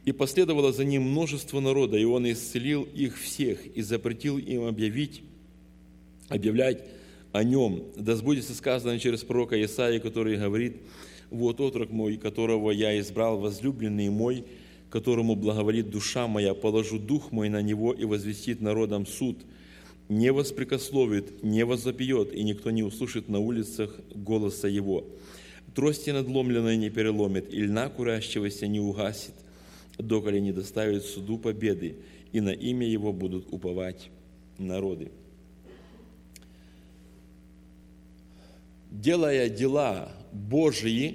И последовало за ним множество народа, и он исцелил их всех и запретил им объявлять о нем. Да сбудется сказано через пророка Исаии, который говорит: «Вот отрок мой, которого я избрал, возлюбленный мой, которому благоволит душа моя, положу дух мой на него и возвестит народам суд. Не воспрекословит, не возопьет, и никто не услышит на улицах голоса его. Трости надломленной не переломит, и льна курящегося не угасит, доколе не доставит суду победы, и на имя его будут уповать народы». Делая дела Божьи,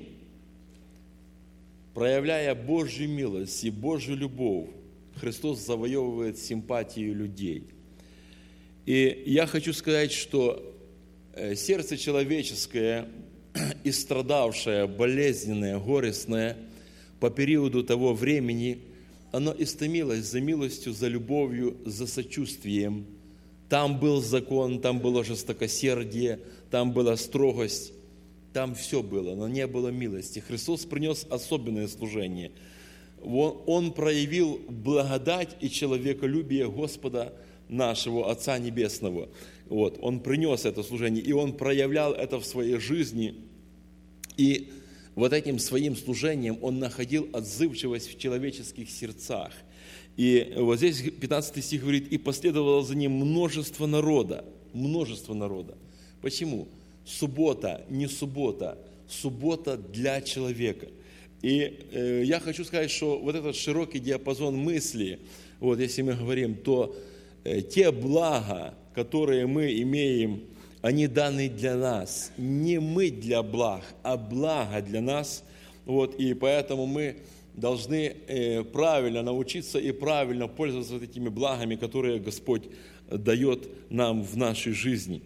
проявляя Божью милость и Божью любовь, Христос завоевывает симпатию людей. И я хочу сказать, что сердце человеческое, истрадавшее, болезненное, горестное, по периоду того времени, оно истомилось за милостью, за любовью, за сочувствием. Там был закон, там было жестокосердие, там была строгость, там все было, но не было милости. Христос принес особенное служение. Он проявил благодать и человеколюбие Господа нашего Отца Небесного. Он принес это служение, и Он проявлял это в своей жизни. И вот этим своим служением Он находил отзывчивость в человеческих сердцах. И вот здесь 15 стих говорит: «И последовало за ним множество народа». Множество народа. Почему? Суббота, не суббота, суббота для человека. И я хочу сказать, что вот этот широкий диапазон мысли, если мы говорим, то те блага, которые мы имеем, они даны для нас. Не мы для благ, а благо для нас. И поэтому мы должны правильно научиться и правильно пользоваться этими благами, которые Господь дает нам в нашей жизни.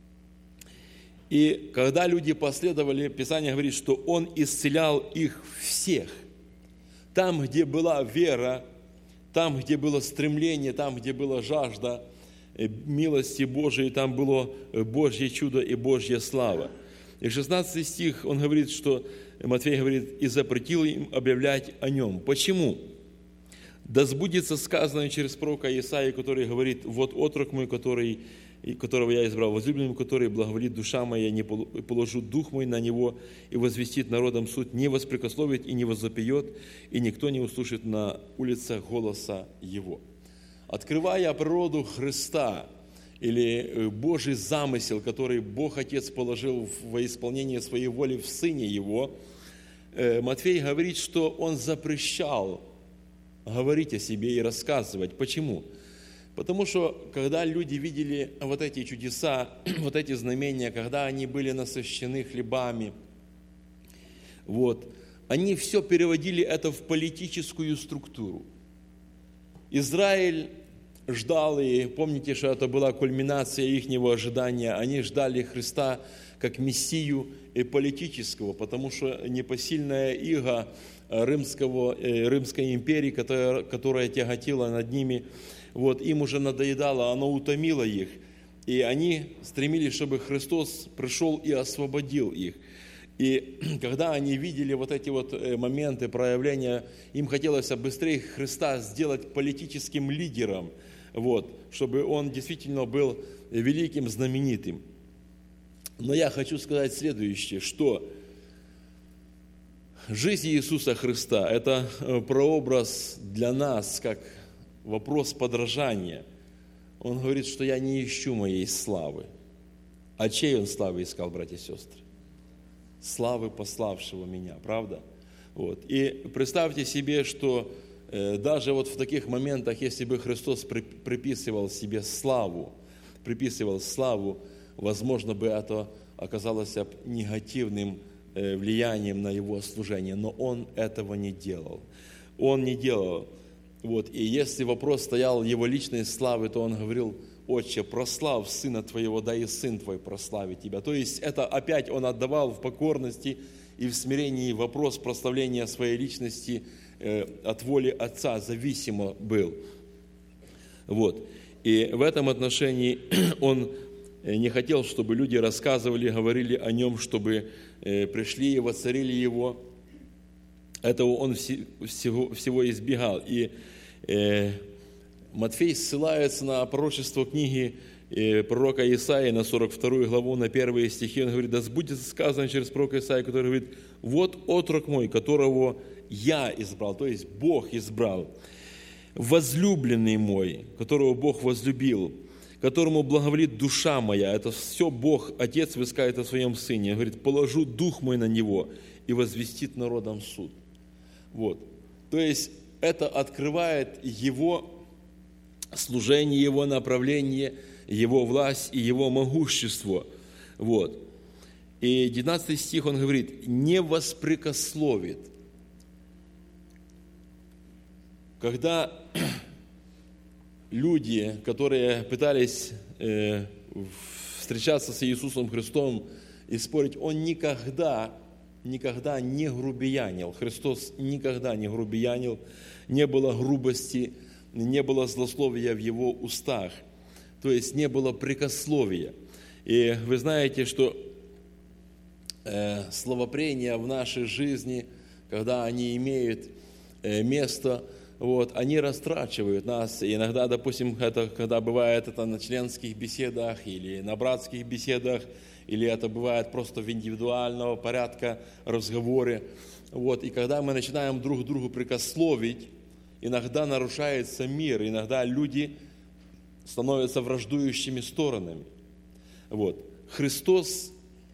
И когда люди последовали, Писание говорит, что Он исцелял их всех. Там, где была вера, там, где было стремление, там, где была жажда милости Божией, там было Божье чудо и Божья слава. И 16 стих, он говорит, что Матфей говорит: «И запретил им объявлять о нем». Почему? «Да сбудется сказанное через пророка Исаии, который говорит: вот отрок мой, которого я избрал, возлюбленный, который благоволит душа моя, не положу дух мой на него, и возвестит народам суд, не воспрекословит и не возопьет, и никто не услышит на улицах голоса его». Открывая природу Христа, или Божий замысел, который Бог Отец положил во исполнение своей воли в Сыне Его, Матфей говорит, что Он запрещал говорить о себе и рассказывать. Почему? Потому что, когда люди видели вот эти чудеса, вот эти знамения, когда они были насыщены хлебами, они все переводили это в политическую структуру. Израиль ждал, и помните, что это была кульминация ихнего ожидания. Они ждали Христа как Мессию и политического, потому что непосильная ига Римской империи, которая тяготила над ними, им уже надоедало, оно утомило их. И они стремились, чтобы Христос пришел и освободил их. И когда они видели вот эти моменты проявления, им хотелось быстрее Христа сделать политическим лидером, чтобы Он действительно был великим, знаменитым. Но я хочу сказать следующее, что жизнь Иисуса Христа – это прообраз для нас, как вопрос подражания. Он говорит, что я не ищу моей славы. А чьей Он славы искал, братья и сестры? Славы пославшего меня, правда? И представьте себе, что даже в таких моментах, если бы Христос приписывал себе славу, возможно бы это оказалось негативным влиянием на Его служение, но Он этого не делал. Он не делал. И если вопрос стоял Его личной славы, то Он говорил: «Отче, прославь Сына Твоего, да и Сын Твой прославит Тебя». То есть это опять Он отдавал в покорности и в смирении вопрос прославления своей личности от воли Отца, зависимо был. И в этом отношении Он не хотел, чтобы люди рассказывали, говорили о Нем, чтобы пришли и воцарили Его. этого он всего избегал. И Матфей ссылается на пророчество книги пророка Исаии на 42 главу, на первые стихи. Он говорит: да сбудется сказано через пророка Исаию, который говорит: вот отрок мой, которого я избрал, то есть Бог избрал, возлюбленный мой, которого Бог возлюбил, которому благоволит душа моя. Это все Бог, Отец, высказывает о своем Сыне. Он говорит: положу дух мой на него и возвестит народам суд. Вот. То есть это открывает его служение, его направление, его власть и его могущество. Вот. И 19 стих он говорит: не воспрекословит. Когда люди, которые пытались встречаться с Иисусом Христом и спорить, он никогда не грубиянил. Христос никогда не грубиянил, не было грубости, не было злословия в его устах, то есть не было прикословия. И вы знаете, что словопрения в нашей жизни, когда они имеют место, вот, они растрачивают нас. И иногда, допустим, это, когда бывает это на членских беседах или на братских беседах, или это бывает просто в индивидуального порядка разговоре. Вот, и когда мы начинаем друг к другу прикословить, иногда нарушается мир, иногда люди становятся враждующими сторонами. Вот. Христос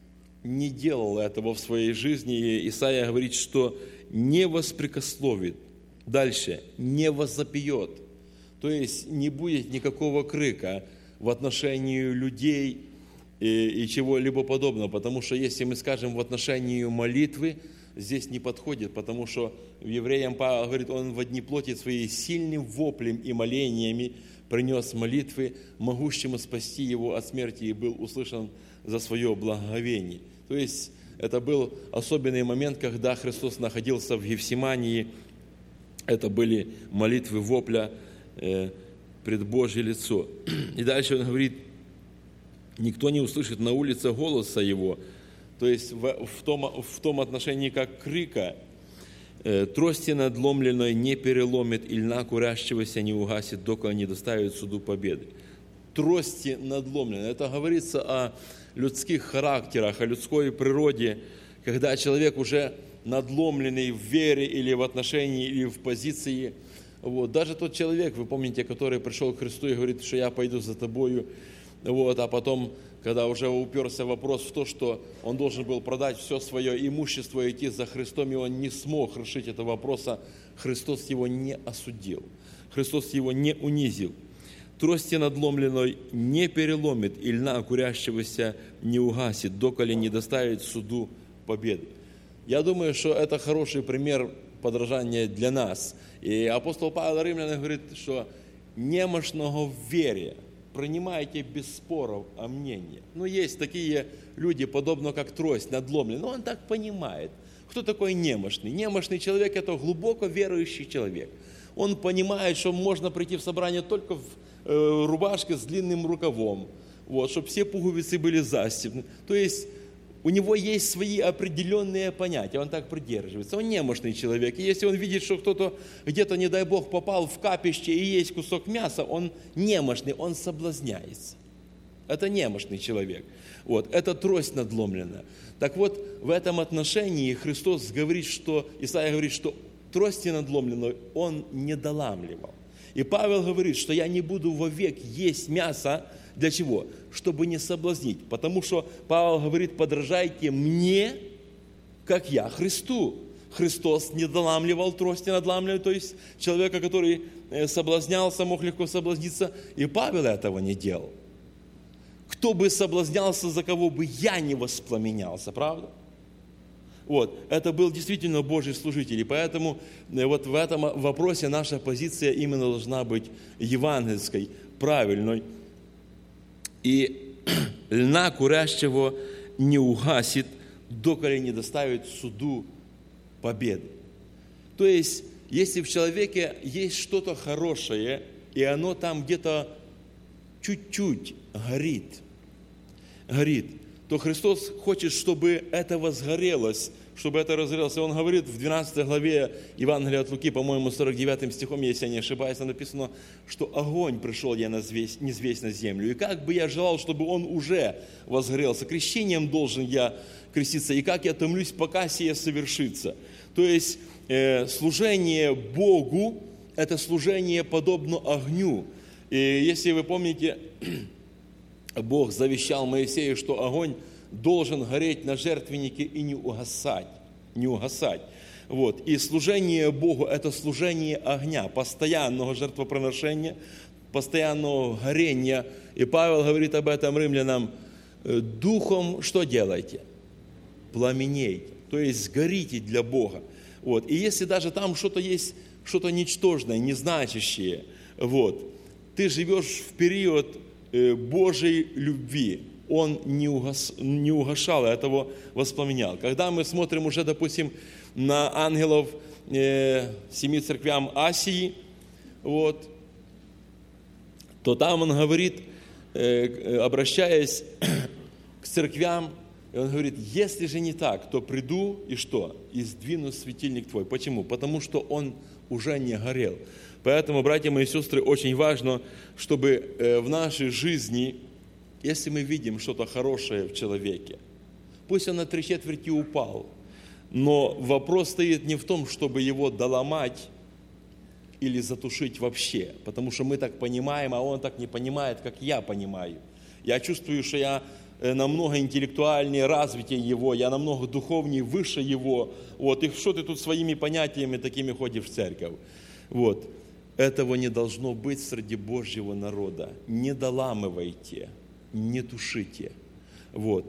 не делал этого в своей жизни, и Исаия говорит, что не воспрекословит. Дальше, не возопьет. То есть не будет никакого крика в отношении людей и чего-либо подобного. Потому что если мы скажем в отношении молитвы, здесь не подходит, потому что евреям Павел говорит, он в одни плоти своей сильным воплем и молениями принес молитвы, могущему спасти его от смерти, и был услышан за свое благоговение. То есть это был особенный момент, когда Христос находился в Гефсимании. Это были молитвы вопля пред Божье лицо. И дальше он говорит: никто не услышит на улице голоса его. То есть в том отношении, как крика, трости надломленной не переломит, и льна курящегося не угасит, доколе не доставит суду победы. Трости надломленной. Это говорится о людских характерах, о людской природе, когда человек уже надломленный в вере или в отношении, или в позиции. Вот. Даже тот человек, вы помните, который пришел к Христу и говорит, что я пойду за тобою, вот. А потом, когда уже уперся вопрос в то, что он должен был продать все свое имущество и идти за Христом, и он не смог решить этого вопроса, Христос его не осудил, Христос его не унизил. Трости надломленной не переломит, и льна курящегося не угасит, доколе не доставит суду победы. Я думаю, что это хороший пример подражания для нас. И апостол Павел Римлянам говорит, что немощного в вере принимайте без споров о мнении. Ну, есть такие люди, подобно как трость надломленная, но он так понимает. Кто такой немощный? Немощный человек – это глубоко верующий человек. Он понимает, что можно прийти в собрание только в рубашке с длинным рукавом, вот, чтобы все пуговицы были застегнуты. То есть у него есть свои определенные понятия, он так придерживается. Он немощный человек. И если он видит, что кто-то где-то, не дай Бог, попал в капище и есть кусок мяса, он немощный, он соблазняется. Это немощный человек. Вот, это трость надломленная. Так вот, в этом отношении Христос говорит, что, Исаия говорит, что трости надломленной он не доламливал. И Павел говорит, что я не буду вовек есть мясо. Для чего? Чтобы не соблазнить. Потому что Павел говорит, подражайте мне, как я Христу. Христос не доламливал трости надламливал, то есть человека, который соблазнялся, мог легко соблазниться. И Павел этого не делал. Кто бы соблазнялся, за кого бы я не воспламенялся, правда? Вот, это был действительно Божий служитель. И поэтому вот в этом вопросе наша позиция именно должна быть евангельской, правильной. И льна курящего не угасит, доколе не доставит суду победы. То есть, если в человеке есть что-то хорошее, и оно там где-то чуть-чуть горит, то Христос хочет, чтобы это возгорелось, чтобы это разгорелось. И он говорит в 12 главе Евангелия от Луки, по-моему, 49 стихом, если я не ошибаюсь, написано, что огонь пришел я низвесть на землю. И как бы я желал, чтобы он уже возгорелся. Крещением должен я креститься. И как я томлюсь, пока сие совершится. То есть служение Богу – это служение подобно огню. И если вы помните, Бог завещал Моисею, что огонь должен гореть на жертвеннике и не угасать. Вот. И служение Богу – это служение огня, постоянного жертвоприношения, постоянного горения. И Павел говорит об этом римлянам: духом что делайте? Пламенейте, то есть горите для Бога. Вот. И если даже там что-то есть, что-то ничтожное, незначащее, вот, ты живешь в период Божьей любви, он не угашал, а этого воспламенял. Когда мы смотрим уже, допустим, на ангелов 7 церквям Асии, вот, то там он говорит, обращаясь к церквям, он говорит: если же не так, то приду и что? И сдвину светильник твой. Почему? Потому что он уже не горел. Поэтому, братья мои и сестры, очень важно, чтобы в нашей жизни, если мы видим что-то хорошее в человеке, пусть он на 3/4 упал, но вопрос стоит не в том, чтобы его доломать или затушить вообще, потому что мы так понимаем, а он так не понимает, как я понимаю. Я чувствую, что я намного интеллектуальнее, развитие его, я намного духовнее, выше его. Вот. И что ты тут своими понятиями такими ходишь в церковь? Вот. Этого не должно быть среди Божьего народа. Не доламывайте, не тушите. Вот.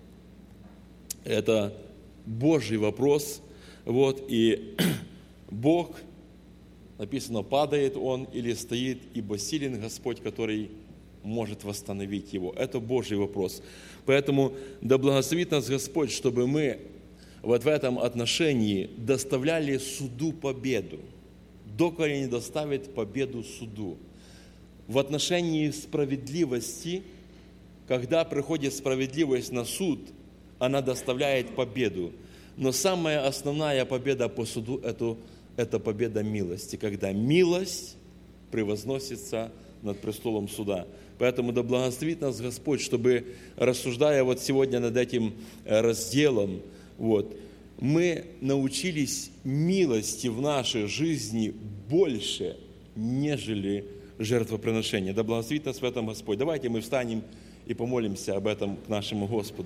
Это Божий вопрос. Вот. И Бог, написано, падает он или стоит, ибо силен Господь, который может восстановить его. Это Божий вопрос. Поэтому да благословит нас Господь, чтобы мы вот в этом отношении доставляли суду победу, доколе не доставит победу суду. В отношении справедливости, когда приходит справедливость на суд, она доставляет победу. Но самая основная победа по суду – это победа милости, когда милость превозносится над престолом суда. Поэтому да благословит нас Господь, чтобы, рассуждая вот сегодня над этим разделом, вот, мы научились милости в нашей жизни больше, нежели жертвоприношения. Да благословит нас в этом Господь. Давайте мы встанем и помолимся об этом к нашему Господу.